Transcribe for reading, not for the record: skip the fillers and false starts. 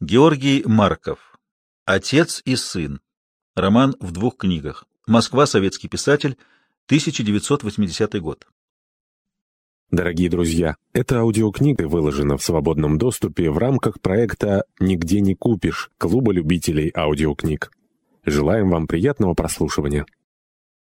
Георгий Марков. «Отец и сын». Роман в 2 книгах. Москва. Советский писатель. 1980 год. Дорогие друзья, эта аудиокнига выложена в свободном доступе в рамках проекта «Нигде не купишь» Клуба любителей аудиокниг. Желаем вам приятного прослушивания.